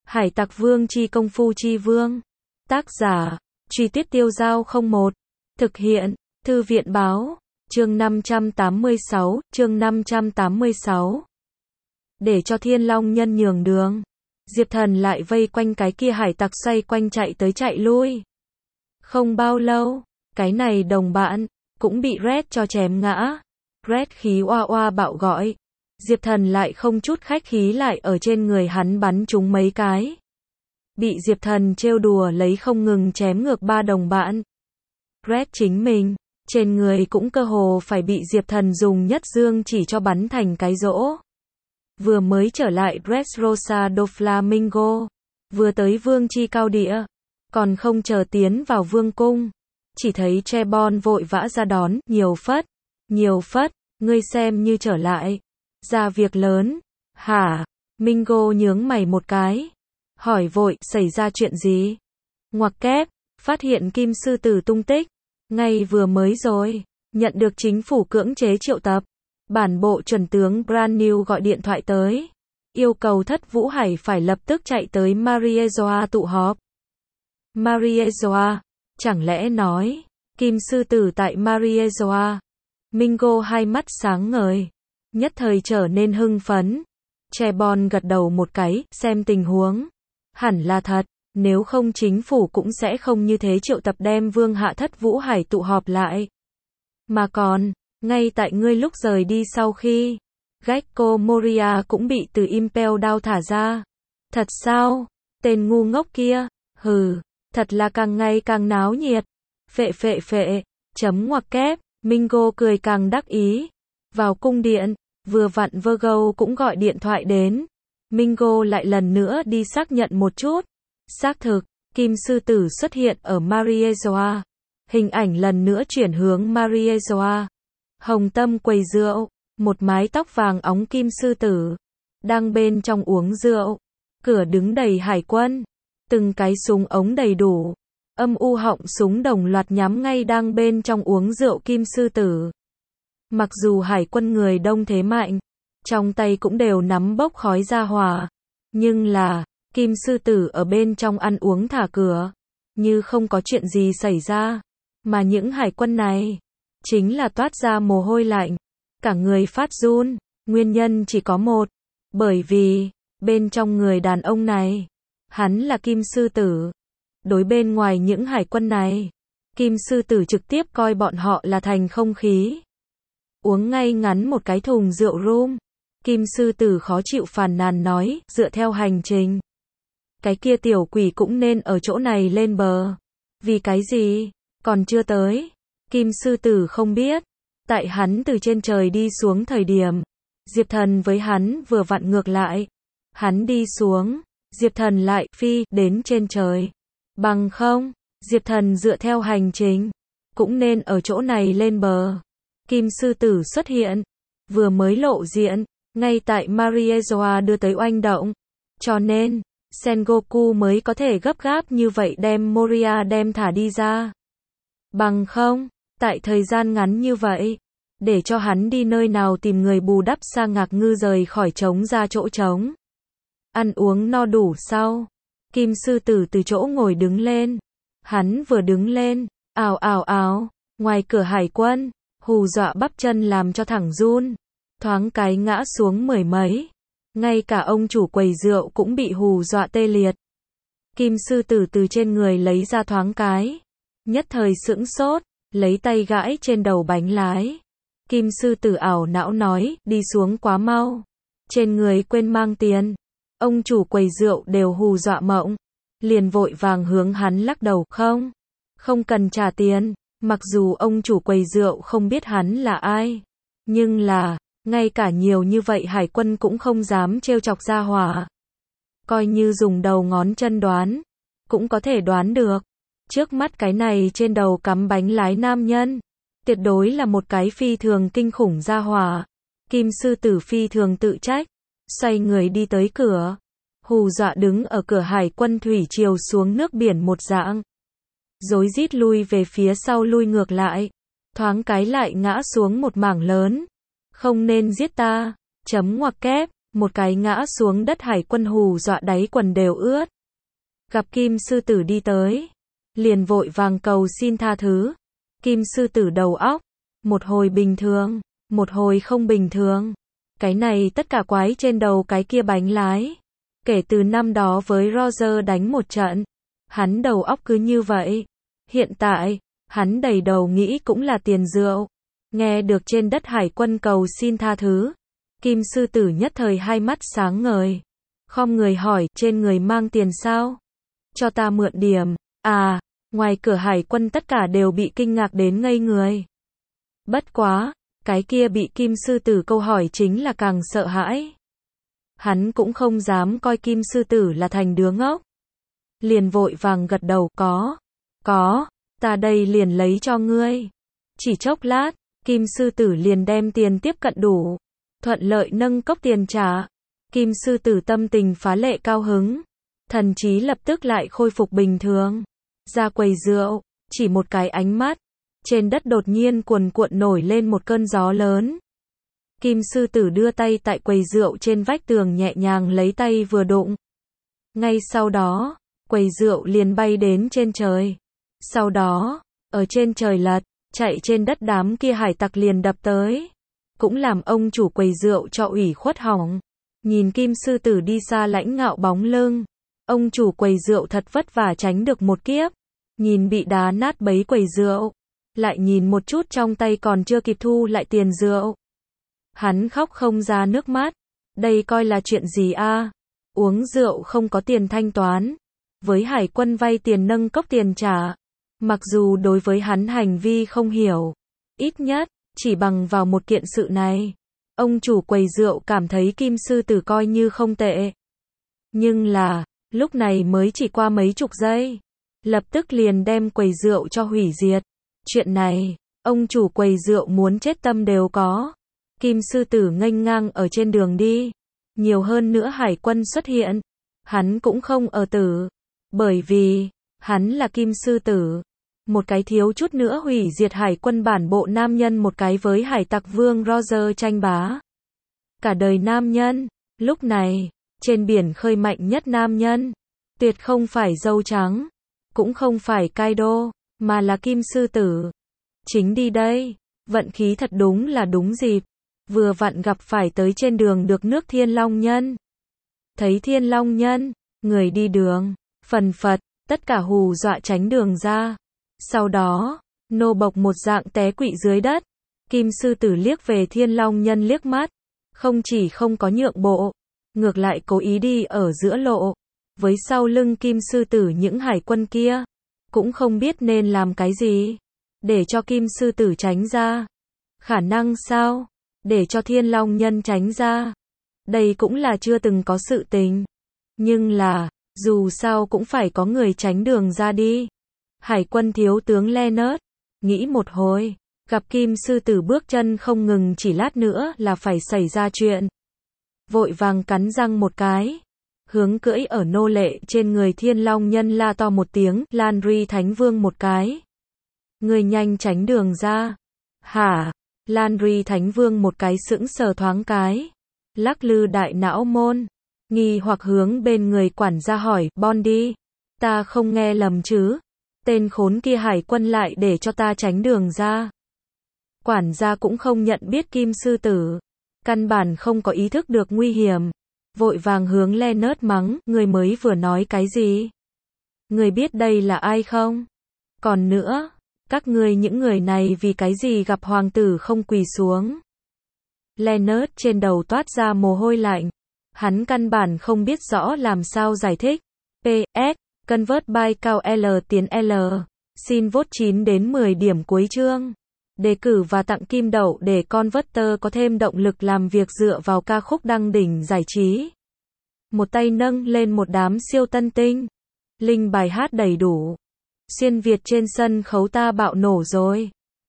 Hải tặc vương chi công phu chi vương. Tác giả, Truy Tuyết Tiêu Giao 01. Thực hiện, Thư viện báo, chương 586, chương 586. Để cho Thiên Long Nhân nhường đường, Diệp Thần lại vây quanh cái kia hải tặc xoay quanh chạy tới chạy lui. Không bao lâu, cái này đồng bạn, cũng bị Red cho chém ngã. Red khí oa oa bạo gọi. Diệp Thần lại không chút khách khí lại ở trên người hắn bắn trúng mấy cái. Bị Diệp Thần trêu đùa lấy không ngừng chém ngược ba đồng bạn. Red chính mình, trên người cũng cơ hồ phải bị Diệp Thần dùng nhất dương chỉ cho bắn thành cái rỗ. Vừa mới trở lại Dressrosa do Flamingo, vừa tới vương chi cao địa, còn không chờ tiến vào vương cung, chỉ thấy Trebon vội vã ra đón, nhiều phất, ngươi xem như trở lại, ra việc lớn, hả? Mingo nhướng mày một cái, hỏi vội, xảy ra chuyện gì? Ngoặc kép, phát hiện kim sư tử tung tích, ngay vừa mới rồi, nhận được chính phủ cưỡng chế triệu tập. Bản bộ chuẩn tướng Brand New gọi điện thoại tới, yêu cầu Thất Vũ Hải phải lập tức chạy tới Mariejoa tụ họp. Mariejoa, chẳng lẽ nói, kim sư tử tại Mariejoa? Mingo hai mắt sáng ngời, nhất thời trở nên hưng phấn. Trebon gật đầu một cái, xem tình huống. Hẳn là thật, nếu không chính phủ cũng sẽ không như thế triệu tập đem vương hạ Thất Vũ Hải tụ họp lại. Mà còn, ngay tại ngươi lúc rời đi sau khi, Gecko Moria cũng bị từ Impel Down thả ra. Thật sao? Tên ngu ngốc kia, hừ, thật là càng ngày càng náo nhiệt. Phệ, chấm ngoặc kép, Mingo cười càng đắc ý. Vào cung điện, vừa vặn Virgo cũng gọi điện thoại đến. Mingo lại lần nữa đi xác nhận một chút. Xác thực, kim sư tử xuất hiện ở Mariejoa. Hình ảnh lần nữa chuyển hướng Mariejoa. Hồng tâm quầy rượu, một mái tóc vàng óng kim sư tử, đang bên trong uống rượu. Cửa đứng đầy hải quân, từng cái súng ống đầy đủ, âm u họng súng đồng loạt nhắm ngay đang bên trong uống rượu kim sư tử. Mặc dù hải quân người đông thế mạnh, trong tay cũng đều nắm bốc khói ra hỏa, nhưng là, kim sư tử ở bên trong ăn uống thả cửa, như không có chuyện gì xảy ra, mà những hải quân này, chính là toát ra mồ hôi lạnh, cả người phát run, nguyên nhân chỉ có một, bởi vì, bên trong người đàn ông này, hắn là kim sư tử. Đối bên ngoài những hải quân này, kim sư tử trực tiếp coi bọn họ là thành không khí. Uống ngay ngắn một cái thùng rượu rum, kim sư tử khó chịu phàn nàn nói, dựa theo hành trình, cái kia tiểu quỷ cũng nên ở chỗ này lên bờ. Vì cái gì? Còn chưa tới. Kim sư tử không biết. Tại hắn từ trên trời đi xuống thời điểm, Diệp Thần với hắn vừa vặn ngược lại. Hắn đi xuống, Diệp Thần lại phi đến trên trời. Bằng không, Diệp Thần dựa theo hành trình, cũng nên ở chỗ này lên bờ. Kim sư tử xuất hiện, vừa mới lộ diện, ngay tại Mariejoa đưa tới oanh động. Cho nên, Sengoku mới có thể gấp gáp như vậy đem Moria đem thả đi ra. Bằng không, tại thời gian ngắn như vậy, để cho hắn đi nơi nào tìm người bù đắp Sa Ngạc Ngư rời khỏi trống ra chỗ trống. Ăn uống no đủ sau, kim sư tử từ chỗ ngồi đứng lên. Hắn vừa đứng lên, ào, ngoài cửa hải quân, hù dọa bắp chân làm cho thẳng run, thoáng cái ngã xuống mười mấy. Ngay cả ông chủ quầy rượu cũng bị hù dọa tê liệt. Kim sư tử từ trên người lấy ra thoáng cái, nhất thời sững sốt, lấy tay gãi trên đầu bánh lái. Kim sư tử ảo não nói, đi xuống quá mau, trên người quên mang tiền. Ông chủ quầy rượu đều hù dọa mộng, liền vội vàng hướng hắn lắc đầu, không cần trả tiền. Mặc dù ông chủ quầy rượu không biết hắn là ai, nhưng là, ngay cả nhiều như vậy hải quân cũng không dám trêu chọc ra hỏa. Coi như dùng đầu ngón chân đoán, cũng có thể đoán được. Trước mắt cái này trên đầu cắm bánh lái nam nhân, tuyệt đối là một cái phi thường kinh khủng ra hỏa. Kim sư tử phi thường tự trách, xoay người đi tới cửa, hù dọa đứng ở cửa hải quân thủy triều xuống nước biển một dạng. Rối rít lui về phía sau lui ngược lại, thoáng cái lại ngã xuống một mảng lớn. Không nên giết ta, chấm ngoặc kép, một cái ngã xuống đất hải quân hù dọa đáy quần đều ướt. Gặp Kim sư tử đi tới, liền vội vàng cầu xin tha thứ. Kim sư tử đầu óc, một hồi bình thường, một hồi không bình thường. Cái này tất cả quái trên đầu cái kia bánh lái. Kể từ năm đó với Roger đánh một trận, hắn đầu óc cứ như vậy. Hiện tại, hắn đầy đầu nghĩ cũng là tiền rượu. Nghe được trên đất hải quân cầu xin tha thứ, Kim sư tử nhất thời hai mắt sáng ngời. Khom người hỏi, trên người mang tiền sao? Cho ta mượn điểm. À, ngoài cửa hải quân tất cả đều bị kinh ngạc đến ngây người. Bất quá, cái kia bị Kim sư tử câu hỏi chính là càng sợ hãi. Hắn cũng không dám coi Kim sư tử là thành đứa ngốc. Liền vội vàng gật đầu, có, ta đây liền lấy cho ngươi. Chỉ chốc lát, Kim sư tử liền đem tiền tiếp cận đủ, thuận lợi nâng cốc tiền trả. Kim sư tử tâm tình phá lệ cao hứng, thần trí lập tức lại khôi phục bình thường. Ra quầy rượu, chỉ một cái ánh mắt, trên đất đột nhiên cuồn cuộn nổi lên một cơn gió lớn. Kim sư tử đưa tay tại quầy rượu trên vách tường nhẹ nhàng lấy tay vừa đụng. Ngay sau đó, quầy rượu liền bay đến trên trời. Sau đó, ở trên trời lật, chạy trên đất đám kia hải tặc liền đập tới. Cũng làm ông chủ quầy rượu cho ủy khuất hỏng. Nhìn Kim sư tử đi xa lãnh ngạo bóng lưng, ông chủ quầy rượu thật vất vả tránh được một kiếp. Nhìn bị đá nát bấy quầy rượu, lại nhìn một chút trong tay còn chưa kịp thu lại tiền rượu. Hắn khóc không ra nước mắt. Đây coi là chuyện gì a? Uống rượu không có tiền thanh toán. Với hải quân vay tiền nâng cốc tiền trả. Mặc dù đối với hắn hành vi không hiểu, ít nhất, chỉ bằng vào một kiện sự này, ông chủ quầy rượu cảm thấy Kim sư tử coi như không tệ. Nhưng là, lúc này mới chỉ qua mấy chục giây, lập tức liền đem quầy rượu cho hủy diệt. Chuyện này, ông chủ quầy rượu muốn chết tâm đều có. Kim sư tử nghênh ngang ở trên đường đi. Nhiều hơn nữa hải quân xuất hiện. Hắn cũng không ở tử. Bởi vì, hắn là Kim sư tử. Một cái thiếu chút nữa hủy diệt hải quân bản bộ nam nhân, một cái với hải tặc vương Roger tranh bá. Cả đời nam nhân. Lúc này, trên biển khơi mạnh nhất nam nhân. Tuyệt không phải dâu trắng. Cũng không phải Kaido, mà là Kim sư tử. Chính đi đây. Vận khí thật đúng là đúng dịp. Vừa vặn gặp phải tới trên đường được nước Thiên Long Nhân. Thấy Thiên Long Nhân, người đi đường, phần phật, tất cả hù dọa tránh đường ra. Sau đó, nô bộc một dạng té quỵ dưới đất. Kim sư tử liếc về Thiên Long Nhân liếc mắt. Không chỉ không có nhượng bộ, ngược lại cố ý đi ở giữa lộ. Với sau lưng Kim sư tử những hải quân kia, cũng không biết nên làm cái gì. Để cho Kim sư tử tránh ra. Khả năng sao? Để cho Thiên Long Nhân tránh ra. Đây cũng là chưa từng có sự tình. Nhưng là, dù sao cũng phải có người tránh đường ra đi. Hải quân thiếu tướng Leonard, nghĩ một hồi, gặp Kim sư tử bước chân không ngừng, chỉ lát nữa là phải xảy ra chuyện. Vội vàng cắn răng một cái, hướng cưỡi ở nô lệ trên người Thiên Long Nhân la to một tiếng, Landry Thánh Vương một cái. Người nhanh tránh đường ra. Hả? Landry Thánh Vương một cái sững sờ thoáng cái. Lắc lư đại não môn. Nghi hoặc hướng bên người quản gia hỏi, Bondi, ta không nghe lầm chứ? Tên khốn kia hải quân lại để cho ta tránh đường ra. Quản gia cũng không nhận biết Kim sư tử. Căn bản không có ý thức được nguy hiểm. Vội vàng hướng Leonard mắng, người mới vừa nói cái gì? Người biết đây là ai không? Còn nữa, các ngươi những người này vì cái gì gặp hoàng tử không quỳ xuống? Leonard trên đầu toát ra mồ hôi lạnh. Hắn căn bản không biết rõ làm sao giải thích. PS, convert by cao L tiến L. Xin vote 9 đến 10 điểm cuối chương. Đề cử và tặng kim đậu để Converter có thêm động lực làm việc dựa vào ca khúc đăng đỉnh giải trí. Một tay nâng lên một đám siêu tân tinh. Link bài hát đầy đủ. Xuyên Việt trên sân khấu ta bạo nổ rồi.